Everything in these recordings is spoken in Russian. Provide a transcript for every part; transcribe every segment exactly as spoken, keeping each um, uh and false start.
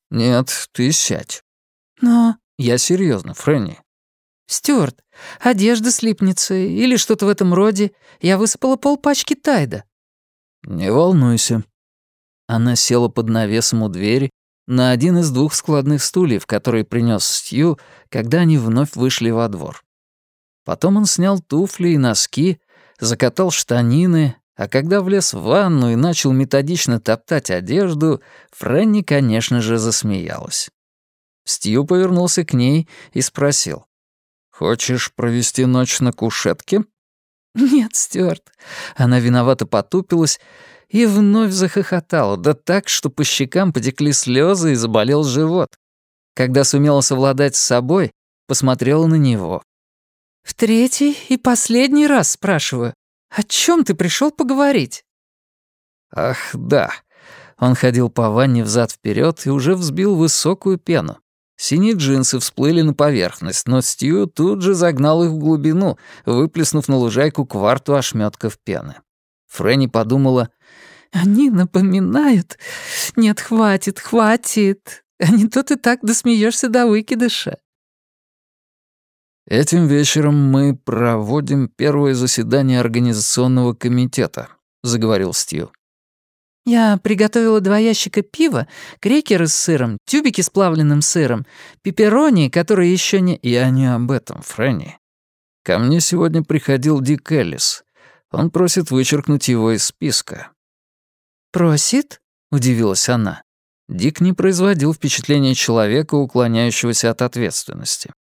«Нет, ты сядь». «Но...» «Я серьезно, Фрэнни». «Стюарт, одежда слипнется или что-то в этом роде. Я высыпала полпачки Тайда». «Не волнуйся». Она села под навесом у двери на один из двух складных стульев, которые принес Стью, когда они вновь вышли во двор. Потом он снял туфли и носки, закатал штанины, а когда влез в ванну и начал методично топтать одежду, Фрэнни, конечно же, засмеялась. Стью повернулся к ней и спросил: «Хочешь провести ночь на кушетке?» «Нет, Стюарт». Она виновато потупилась и вновь захохотала, да так, что по щекам потекли слезы и заболел живот. Когда сумела совладать с собой, посмотрела на него. «В третий и последний раз спрашиваю, о чем ты пришел поговорить?» «Ах, да». Он ходил по ванне взад-вперед и уже взбил высокую пену. Синие джинсы всплыли на поверхность, но Стью тут же загнал их в глубину, выплеснув на лужайку кварту ошметков пены. Фрэнни подумала: «Они напоминают... Нет, хватит, хватит. А не то ты так досмеешься до выкидыша». «Этим вечером мы проводим первое заседание организационного комитета», — заговорил Стью. «Я приготовила два ящика пива, крекеры с сыром, тюбики с плавленным сыром, пепперони, которые еще не...» «Я не об этом, Фрэнни. Ко мне сегодня приходил Дик Эллис. Он просит вычеркнуть его из списка». «Просит?» — удивилась она. Дик не производил впечатления человека, уклоняющегося от ответственности.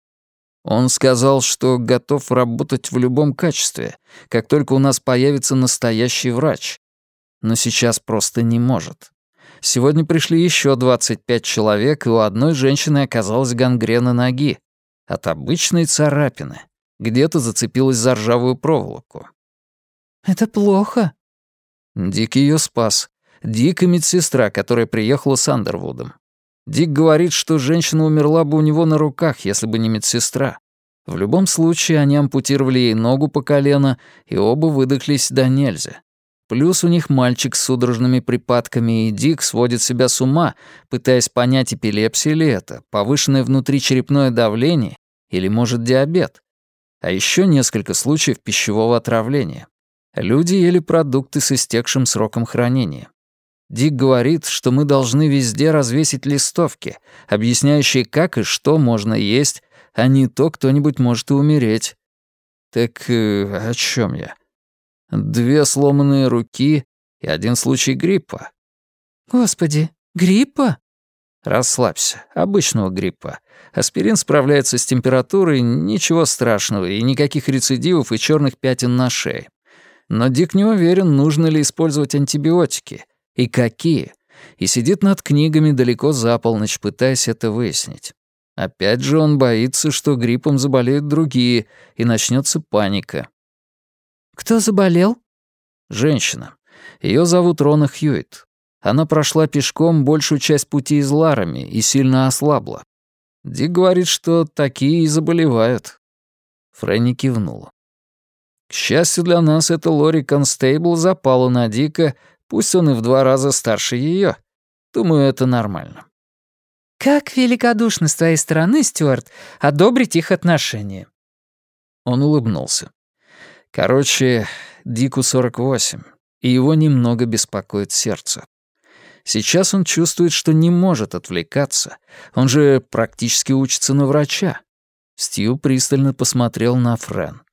Он сказал, что готов работать в любом качестве, как только у нас появится настоящий врач. Но сейчас просто не может. Сегодня пришли еще двадцать пять человек, и у одной женщины оказалась гангрена ноги. От обычной царапины. Где-то зацепилась за ржавую проволоку. «Это плохо». Дик ее спас. Дик и медсестра, которая приехала с Андервудом. Дик говорит, что женщина умерла бы у него на руках, если бы не медсестра. В любом случае, они ампутировали ей ногу по колено, и оба выдохлись до нельзя. Плюс у них мальчик с судорожными припадками, и Дик сводит себя с ума, пытаясь понять, эпилепсия ли это, повышенное внутричерепное давление или, может, диабет. А еще несколько случаев пищевого отравления. Люди ели продукты с истекшим сроком хранения. Дик говорит, что мы должны везде развесить листовки, объясняющие, как и что можно есть, а не то кто-нибудь может и умереть. Так э, о чем я? Две сломанные руки и один случай гриппа. «Господи, гриппа?» Расслабься, обычного гриппа. Аспирин справляется с температурой, ничего страшного, и никаких рецидивов и черных пятен на шее. Но Дик не уверен, нужно ли использовать антибиотики, и какие, и сидит над книгами далеко за полночь, пытаясь это выяснить. Опять же он боится, что гриппом заболеют другие, и начнется паника. «Кто заболел?» Женщина. Ее зовут Рона Хьюитт. Она прошла пешком большую часть пути из Ларами и сильно ослабла. Дик говорит, что такие и заболевают. Фрэнни кивнула. К счастью для нас, эта Лори Констейбл запала на Дика, пусть он и в два раза старше ее. Думаю, это нормально. «Как великодушно с твоей стороны, Стюарт, одобрить их отношения». Он улыбнулся. Короче, Дику сорок восемь, и его немного беспокоит сердце. Сейчас он чувствует, что не может отвлекаться. Он же практически учится на врача. Стью пристально посмотрел на Фрэн.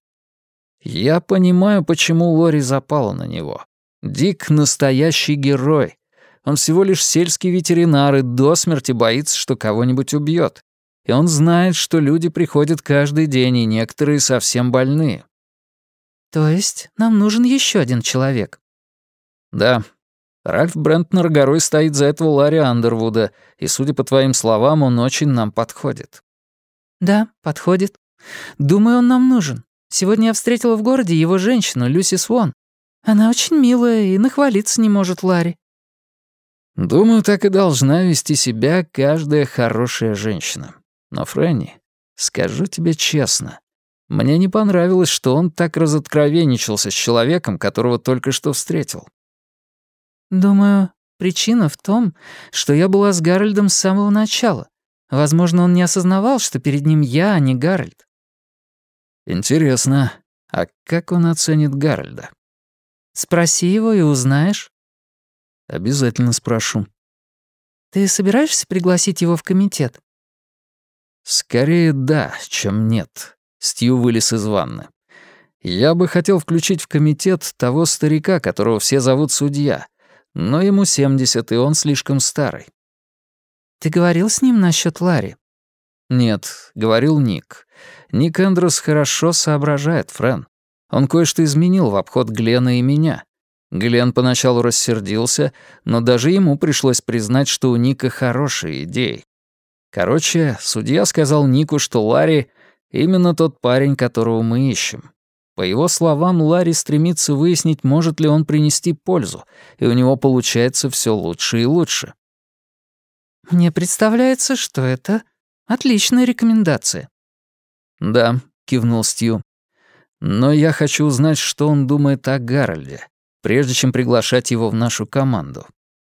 Я понимаю, почему Лори запала на него. Дик — настоящий герой. Он всего лишь сельский ветеринар и до смерти боится, что кого-нибудь убьет. И он знает, что люди приходят каждый день, и некоторые совсем больные. «То есть нам нужен еще один человек?» «Да. Ральф Брентнер горой стоит за этого Ларри Андервуда, и, судя по твоим словам, он очень нам подходит». «Да, подходит. Думаю, он нам нужен. Сегодня я встретила в городе его женщину, Люси Свон. Она очень милая и нахвалиться не может Ларри». «Думаю, так и должна вести себя каждая хорошая женщина. Но, Фрэнни, скажу тебе честно, мне не понравилось, что он так разоткровенничался с человеком, которого только что встретил». «Думаю, причина в том, что я была с Гарольдом с самого начала. Возможно, он не осознавал, что перед ним я, а не Гарольд. Интересно, а как он оценит Гарольда? Спроси его и узнаешь. Обязательно спрошу. Ты собираешься пригласить его в комитет? Скорее да, чем нет. Стью вылез из ванны. Я бы хотел включить в комитет того старика, которого все зовут судья, но ему семьдесят, и он слишком старый. Ты говорил с ним насчет Ларри? Нет, говорил Ник. Ник Эндрюс хорошо соображает, Френ. Он кое-что изменил в обход Глена и меня. Глен поначалу рассердился, но даже ему пришлось признать, что у Ника хорошие идеи. Короче, судья сказал Нику, что Ларри — именно тот парень, которого мы ищем. По его словам, Ларри стремится выяснить, может ли он принести пользу, и у него получается все лучше и лучше. Мне представляется, что это отличная рекомендация. «Да», — кивнул Стью. «Но я хочу узнать, что он думает о Гарольде, прежде чем приглашать его в нашу команду».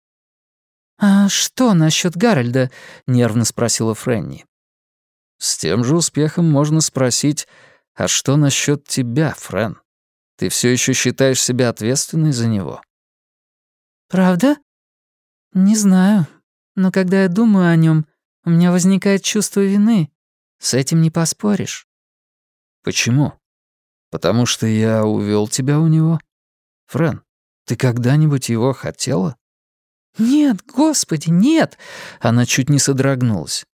«А что насчет Гарольда?» — нервно спросила Фрэнни. «С тем же успехом можно спросить, а что насчет тебя, Френ? Ты все еще считаешь себя ответственной за него?» «Правда? Не знаю. Но когда я думаю о нем, у меня возникает чувство вины. С этим не поспоришь». «Почему? Потому что я увел тебя у него? Френ, ты когда-нибудь его хотела?» «Нет, господи, нет!» Она чуть не содрогнулась.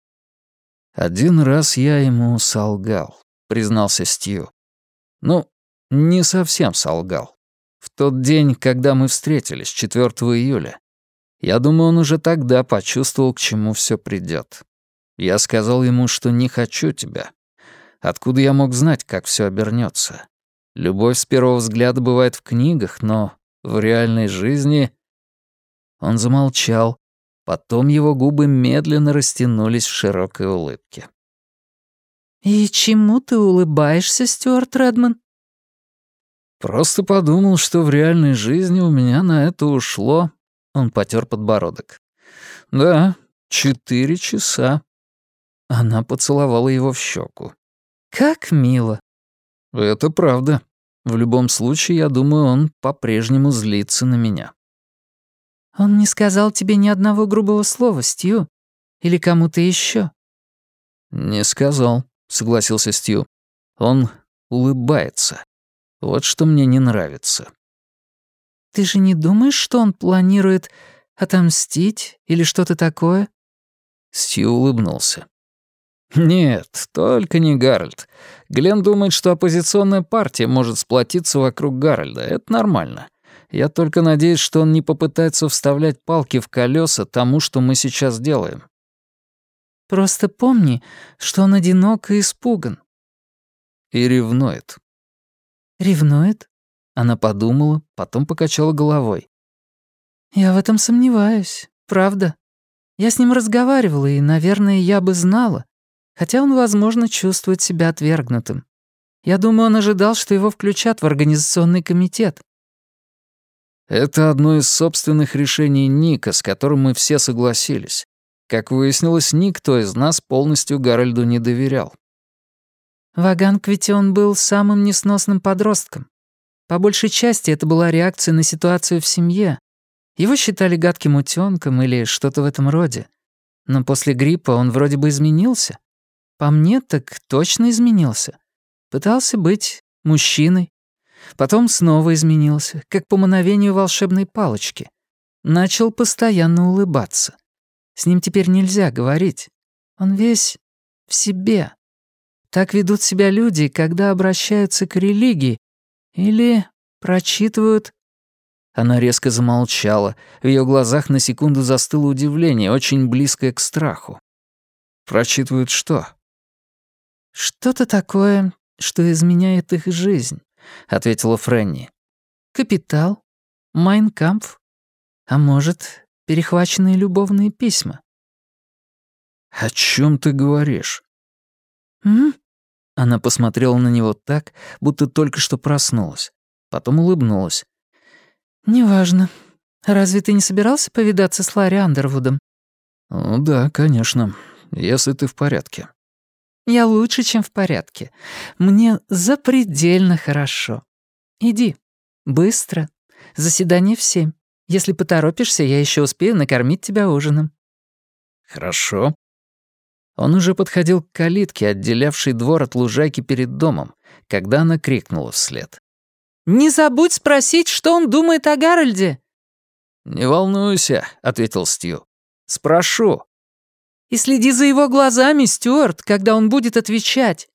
«Один раз я ему солгал», — признался Стью. «Ну, не совсем солгал. В тот день, когда мы встретились, четвёртого июля. Я думаю, он уже тогда почувствовал, к чему все придёт. Я сказал ему, что не хочу тебя. Откуда я мог знать, как все обернется? Любовь с первого взгляда бывает в книгах, но в реальной жизни...» Он замолчал. Потом его губы медленно растянулись в широкой улыбке. «И чему ты улыбаешься, Стюарт Редман?» «Просто подумал, что в реальной жизни у меня на это ушло...» Он потер подбородок. «Да, четыре часа». Она поцеловала его в щеку. «Как мило». «Это правда. В любом случае, я думаю, он по-прежнему злится на меня». «Он не сказал тебе ни одного грубого слова, Стью? Или кому-то еще?» «Не сказал», — согласился Стью. «Он улыбается. Вот что мне не нравится». «Ты же не думаешь, что он планирует отомстить или что-то такое?» Стью улыбнулся. «Нет, только не Гарольд. Глен думает, что оппозиционная партия может сплотиться вокруг Гарольда. Это нормально. Я только надеюсь, что он не попытается вставлять палки в колеса тому, что мы сейчас делаем». «Просто помни, что он одинок и испуган». И ревнует. «Ревнует?» Она подумала, потом покачала головой. «Я в этом сомневаюсь, правда. Я с ним разговаривала, и, наверное, я бы знала. Хотя он, возможно, чувствует себя отвергнутым. Я думаю, он ожидал, что его включат в организационный комитет». Это одно из собственных решений Ника, с которым мы все согласились. Как выяснилось, никто из нас полностью Гарольду не доверял. В Аганквите он был самым несносным подростком. По большей части это была реакция на ситуацию в семье. Его считали гадким утёнком или что-то в этом роде. Но после гриппа он вроде бы изменился. По мне, так точно изменился. Пытался быть мужчиной. Потом снова изменился, как по мановению волшебной палочки. Начал постоянно улыбаться. С ним теперь нельзя говорить. Он весь в себе. Так ведут себя люди, когда обращаются к религии или прочитывают... Она резко замолчала. В её глазах на секунду застыло удивление, очень близкое к страху. Прочитывают что? «Что-то такое, что изменяет их жизнь», — ответила Фрэнни. «Капитал, Майн Кампф, а может, перехваченные любовные письма». «О чём ты говоришь?» «М?» Она посмотрела на него так, будто только что проснулась. Потом улыбнулась. «Неважно. Разве ты не собирался повидаться с Ларри Андервудом? «Ну да, конечно, если ты в порядке». Я лучше, чем в порядке. Мне запредельно хорошо. Иди. Быстро. Заседание в семь. Если поторопишься, я еще успею накормить тебя ужином». «Хорошо». Он уже подходил к калитке, отделявшей двор от лужайки перед домом, когда она крикнула вслед. «Не забудь спросить, что он думает о Гарольде!» «Не волнуйся», — ответил Стью. «Спрошу». «И следи за его глазами, Стюарт, когда он будет отвечать.